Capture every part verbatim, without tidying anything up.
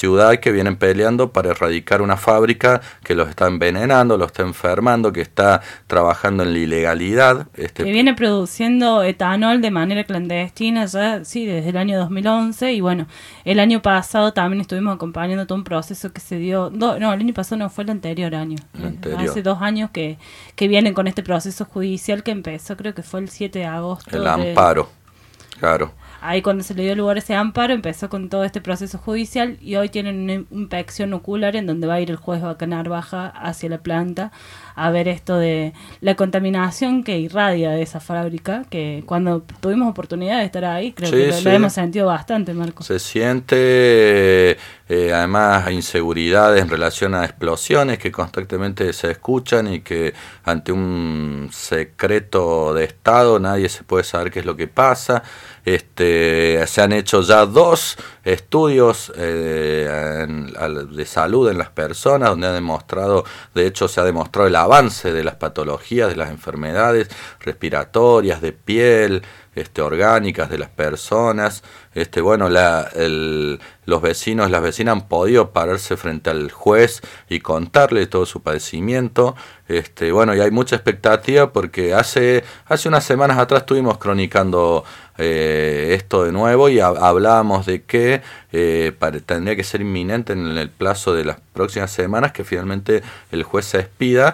ciudad que vienen peleando para erradicar una fábrica que los está envenenando, los está enfermando, que está trabajando en la ilegalidad. Este, que viene produciendo etanol de manera clandestina ya, sí, desde el año dos mil once, y bueno, el año pasado también estuvimos acompañando todo un proceso que se dio, do, no, el año pasado no, fue el anterior año, el anterior. hace dos años que, que vienen con este proceso judicial que empezó, creo que fue el siete de agosto. El amparo, de, claro. Ahí cuando se le dio lugar a ese amparo empezó con todo este proceso judicial y hoy tienen una inspección ocular en donde va a ir el juez Vaca Narvaja hacia la planta a ver esto de la contaminación que irradia de esa fábrica, que cuando tuvimos oportunidad de estar ahí creo sí, que lo, sí. lo hemos sentido bastante, Marco. Se siente eh, además inseguridades en relación a explosiones que constantemente se escuchan y que ante un secreto de Estado nadie se puede saber qué es lo que pasa. Este, se han hecho ya dos estudios eh, en, de salud en las personas donde ha demostrado, de hecho se ha demostrado el avance de las patologías, de las enfermedades respiratorias, de piel, este, orgánicas de las personas. Este, bueno, la, el, los vecinos, las vecinas han podido pararse frente al juez y contarle todo su padecimiento. Este, bueno, y hay mucha expectativa porque hace, hace unas semanas atrás estuvimos cronicando eh, esto de nuevo y a, hablábamos de que eh, para, tendría que ser inminente en el plazo de las próximas semanas que finalmente el juez se expida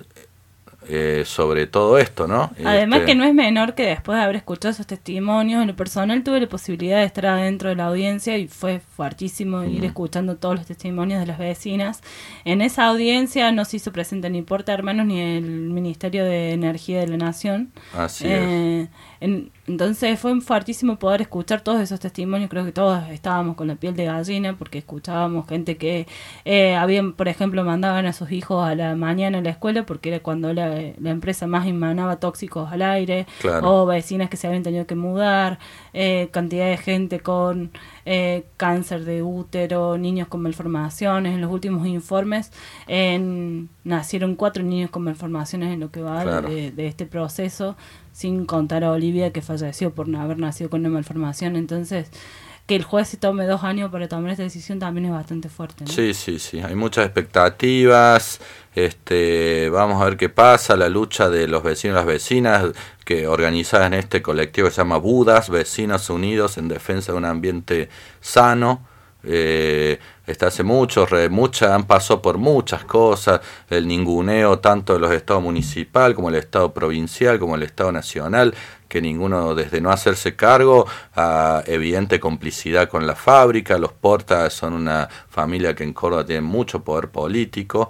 Eh, sobre todo esto, ¿no? Además este... que no es menor que después de haber escuchado esos testimonios, en lo personal tuve la posibilidad de estar adentro de la audiencia y fue fuertísimo mm. ir escuchando todos los testimonios de las vecinas. En esa audiencia no se hizo presente ni Porta Hermanos ni el Ministerio de Energía de la Nación. Así eh, es. En, entonces fue fuertísimo poder escuchar todos esos testimonios. Creo que todos estábamos con la piel de gallina porque escuchábamos gente que eh, habían, por ejemplo, mandaban a sus hijos a la mañana a la escuela porque era cuando la, la empresa más emanaba tóxicos al aire, claro. o vecinas que se habían tenido que mudar, eh, cantidad de gente con eh, cáncer de útero, niños con malformaciones. En los últimos informes en, nacieron cuatro niños con malformaciones en lo que va claro. de, de este proceso, sin contar a Olivia que falleció por no haber nacido con una malformación. Entonces, que el juez se tome dos años para tomar esta decisión también es bastante fuerte, ¿no? Sí, sí, sí, hay muchas expectativas. Este, vamos a ver qué pasa, la lucha de los vecinos y las vecinas que organizadas en este colectivo que se llama Budas, Vecinos Unidos en Defensa de un Ambiente Sano. Eh, está hace mucho, re, mucha, han pasado por muchas cosas, el ninguneo tanto de los estados municipal como el estado provincial como el estado nacional, que ninguno desde no hacerse cargo a evidente complicidad con la fábrica. Los Porta son una familia que en Córdoba tiene mucho poder político.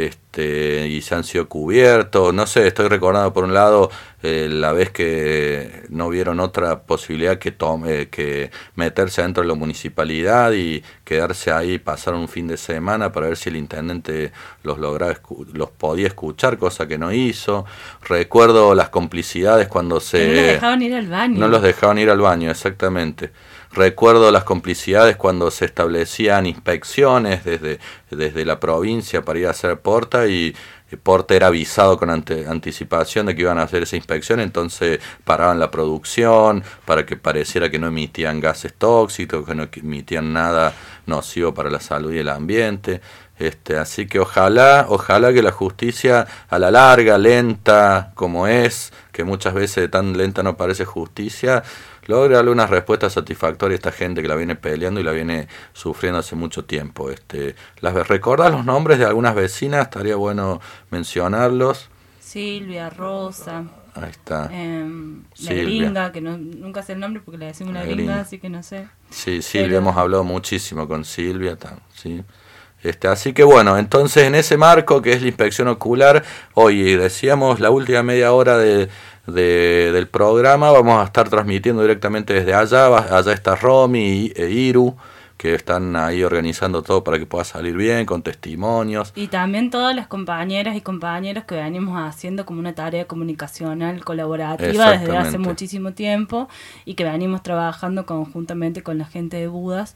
Este, y se han sido cubiertos, no sé, estoy recordando por un lado eh, la vez que no vieron otra posibilidad que tome, que meterse dentro de la municipalidad y quedarse ahí, pasar un fin de semana para ver si el intendente los lograba, los podía escuchar, cosa que no hizo. Recuerdo las complicidades cuando se... No los dejaban ir al baño. No los dejaban ir al baño, exactamente. Recuerdo las complicidades cuando se establecían inspecciones desde, desde la provincia para ir a hacer Porta y Porta era avisado con ante, anticipación de que iban a hacer esa inspección, entonces paraban la producción para que pareciera que no emitían gases tóxicos, que no emitían nada nocivo para la salud y el ambiente. Este, así que ojalá, ojalá que la justicia a la larga, lenta como es, que muchas veces tan lenta no parece justicia, logre darle una respuesta satisfactoria a esta gente que la viene peleando y la viene sufriendo hace mucho tiempo. Este, las ¿recordás los nombres de algunas vecinas? Estaría bueno mencionarlos. Silvia, Rosa. Ahí está. Eh, la gringa, que no, nunca sé el nombre porque le decimos la, la gringa, gringa, así que no sé. Sí, Silvia, Pero... hemos hablado muchísimo con Silvia, tam, sí. Este, así que bueno, entonces en ese marco que es la inspección ocular, hoy decíamos la última media hora de, de, del programa, vamos a estar transmitiendo directamente desde allá. Allá está Romy e Iru, que están ahí organizando todo para que pueda salir bien, con testimonios. Y también todas las compañeras y compañeros que venimos haciendo como una tarea comunicacional colaborativa desde hace muchísimo tiempo y que venimos trabajando conjuntamente con la gente de Budas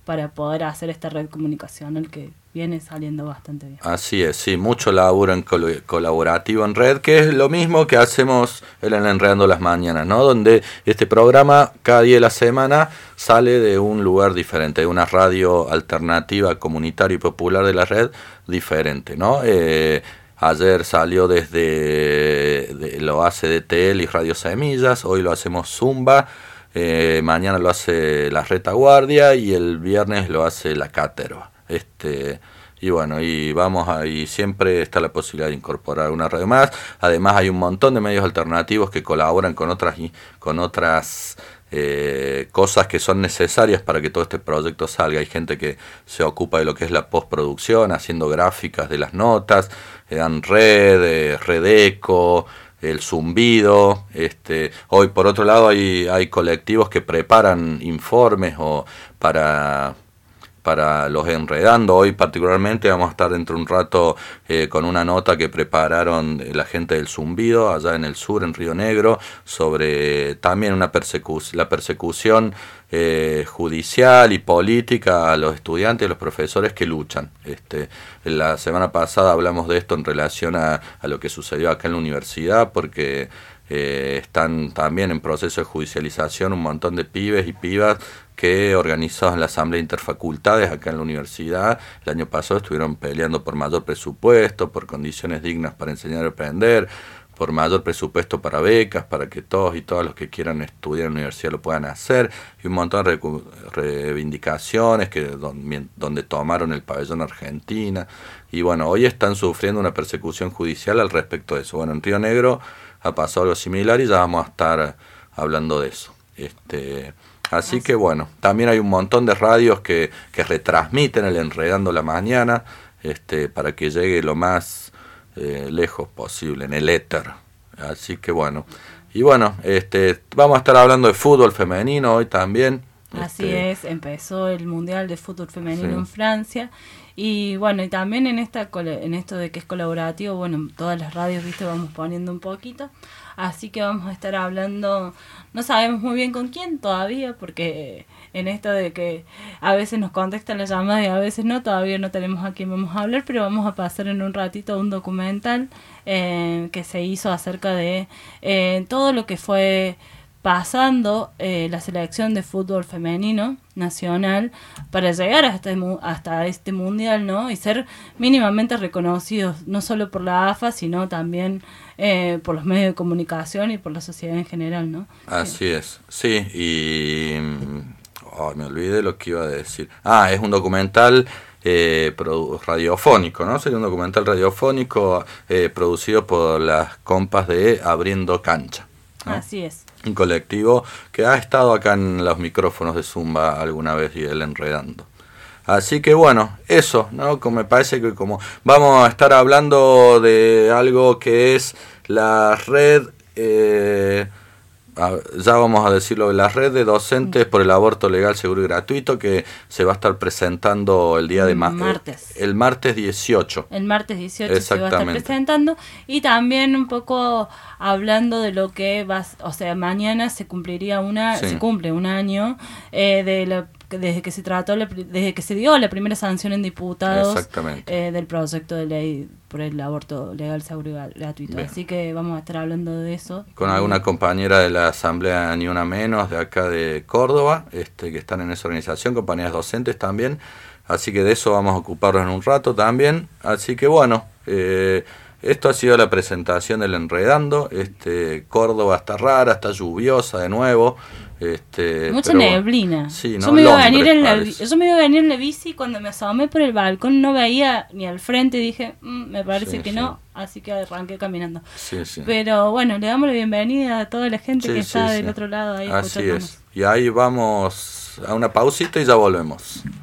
para poder hacer esta red comunicacional que viene saliendo bastante bien. Así es, sí, mucho laburo en col- colaborativo en red, que es lo mismo que hacemos en Enredando las Mañanas, ¿no? Donde este programa cada día de la semana sale de un lugar diferente, de una radio alternativa, comunitaria y popular de la red diferente, ¿no? Eh, ayer salió desde, de, lo hace D T L y Radio Semillas, hoy lo hacemos Zumba, eh, mañana lo hace la Retaguardia y el viernes lo hace la Caterva. Este, y bueno, y vamos a, y siempre está la posibilidad de incorporar una radio más. Además hay un montón de medios alternativos que colaboran con otras con otras eh, cosas que son necesarias para que todo este proyecto salga. Hay gente que se ocupa de lo que es la postproducción, haciendo gráficas de las notas, eh, dan red, eh, Redeco, el zumbido. Este, hoy por otro lado hay, hay colectivos que preparan informes o para para los Enredando. Hoy particularmente vamos a estar dentro de un rato eh, con una nota que prepararon la gente del Zumbido allá en el sur, en Río Negro, sobre también una persecu- la persecución eh, judicial y política a los estudiantes y a los profesores que luchan. Este, la semana pasada hablamos de esto en relación a, a lo que sucedió acá en la universidad, porque eh, están también en proceso de judicialización un montón de pibes y pibas que organizados en la Asamblea de Interfacultades acá en la universidad, el año pasado estuvieron peleando por mayor presupuesto, por condiciones dignas para enseñar y aprender, por mayor presupuesto para becas, para que todos y todas los que quieran estudiar en la universidad lo puedan hacer, y un montón de recu- reivindicaciones que donde, donde tomaron el pabellón Argentina, y bueno, hoy están sufriendo una persecución judicial al respecto de eso. Bueno, en Río Negro ha pasado algo similar y ya vamos a estar hablando de eso. Este... Así que bueno, también hay un montón de radios que, que retransmiten el Enredando la Mañana, este, para que llegue lo más eh, lejos posible, en el éter. Así que bueno, y bueno, este, vamos a estar hablando de fútbol femenino hoy también. Así este, es, empezó el Mundial de Fútbol Femenino sí. en Francia. Y bueno, y también en esta en esto de que es colaborativo, bueno, todas las radios, viste, vamos poniendo un poquito. Así que vamos a estar hablando, no sabemos muy bien con quién todavía, porque en esto de que a veces nos contestan la llamada y a veces no, todavía no tenemos a quién vamos a hablar, pero vamos a pasar en un ratito un documental eh, que se hizo acerca de eh, todo lo que fue pasando eh, la selección de fútbol femenino nacional para llegar hasta, hasta este mundial, ¿no? Y ser mínimamente reconocidos, no solo por la A F A, sino también eh, por los medios de comunicación y por la sociedad en general, ¿no? Así es, sí, y oh, me olvidé lo que iba a decir. Ah, es un documental eh, produ- radiofónico, ¿no? Sería un documental radiofónico eh, producido por las compas de Abriendo Cancha, ¿no? Así es. Un colectivo que ha estado acá en los micrófonos de Zumba alguna vez y el Enredando. Así que bueno, eso, ¿no? Como me parece que como vamos a estar hablando de algo que es la red, eh, ya vamos a decirlo, la red de docentes por el aborto legal, seguro y gratuito, que se va a estar presentando el día de ma- martes. El, el martes dieciocho. El martes dieciocho se va a estar presentando, y también un poco hablando de lo que va, o sea, mañana se cumpliría una, sí. se cumple un año eh, de la desde que se trató la, desde que se dio la primera sanción en diputados eh, del proyecto de ley por el aborto legal, seguro y gratuito. Bien. Así que vamos a estar hablando de eso con alguna compañera de la Asamblea Ni Una Menos de acá de Córdoba, este que están en esa organización, compañeras docentes también, así que de eso vamos a ocuparnos en un rato también. Así que bueno, eh, esto ha sido la presentación del Enredando. Este, Córdoba está rara, está lluviosa de nuevo. Este, Mucha neblina. Bueno, sí, ¿no? yo, me iba a venir en la, yo me iba a venir en la bici, cuando me asomé por el balcón no veía ni al frente, dije, mmm, me parece sí, que sí. no, así que arranqué caminando. Sí, sí. Pero bueno, le damos la bienvenida a toda la gente sí, que está sí, del sí. otro lado ahí. Así es. Y ahí vamos a una pausita y ya volvemos.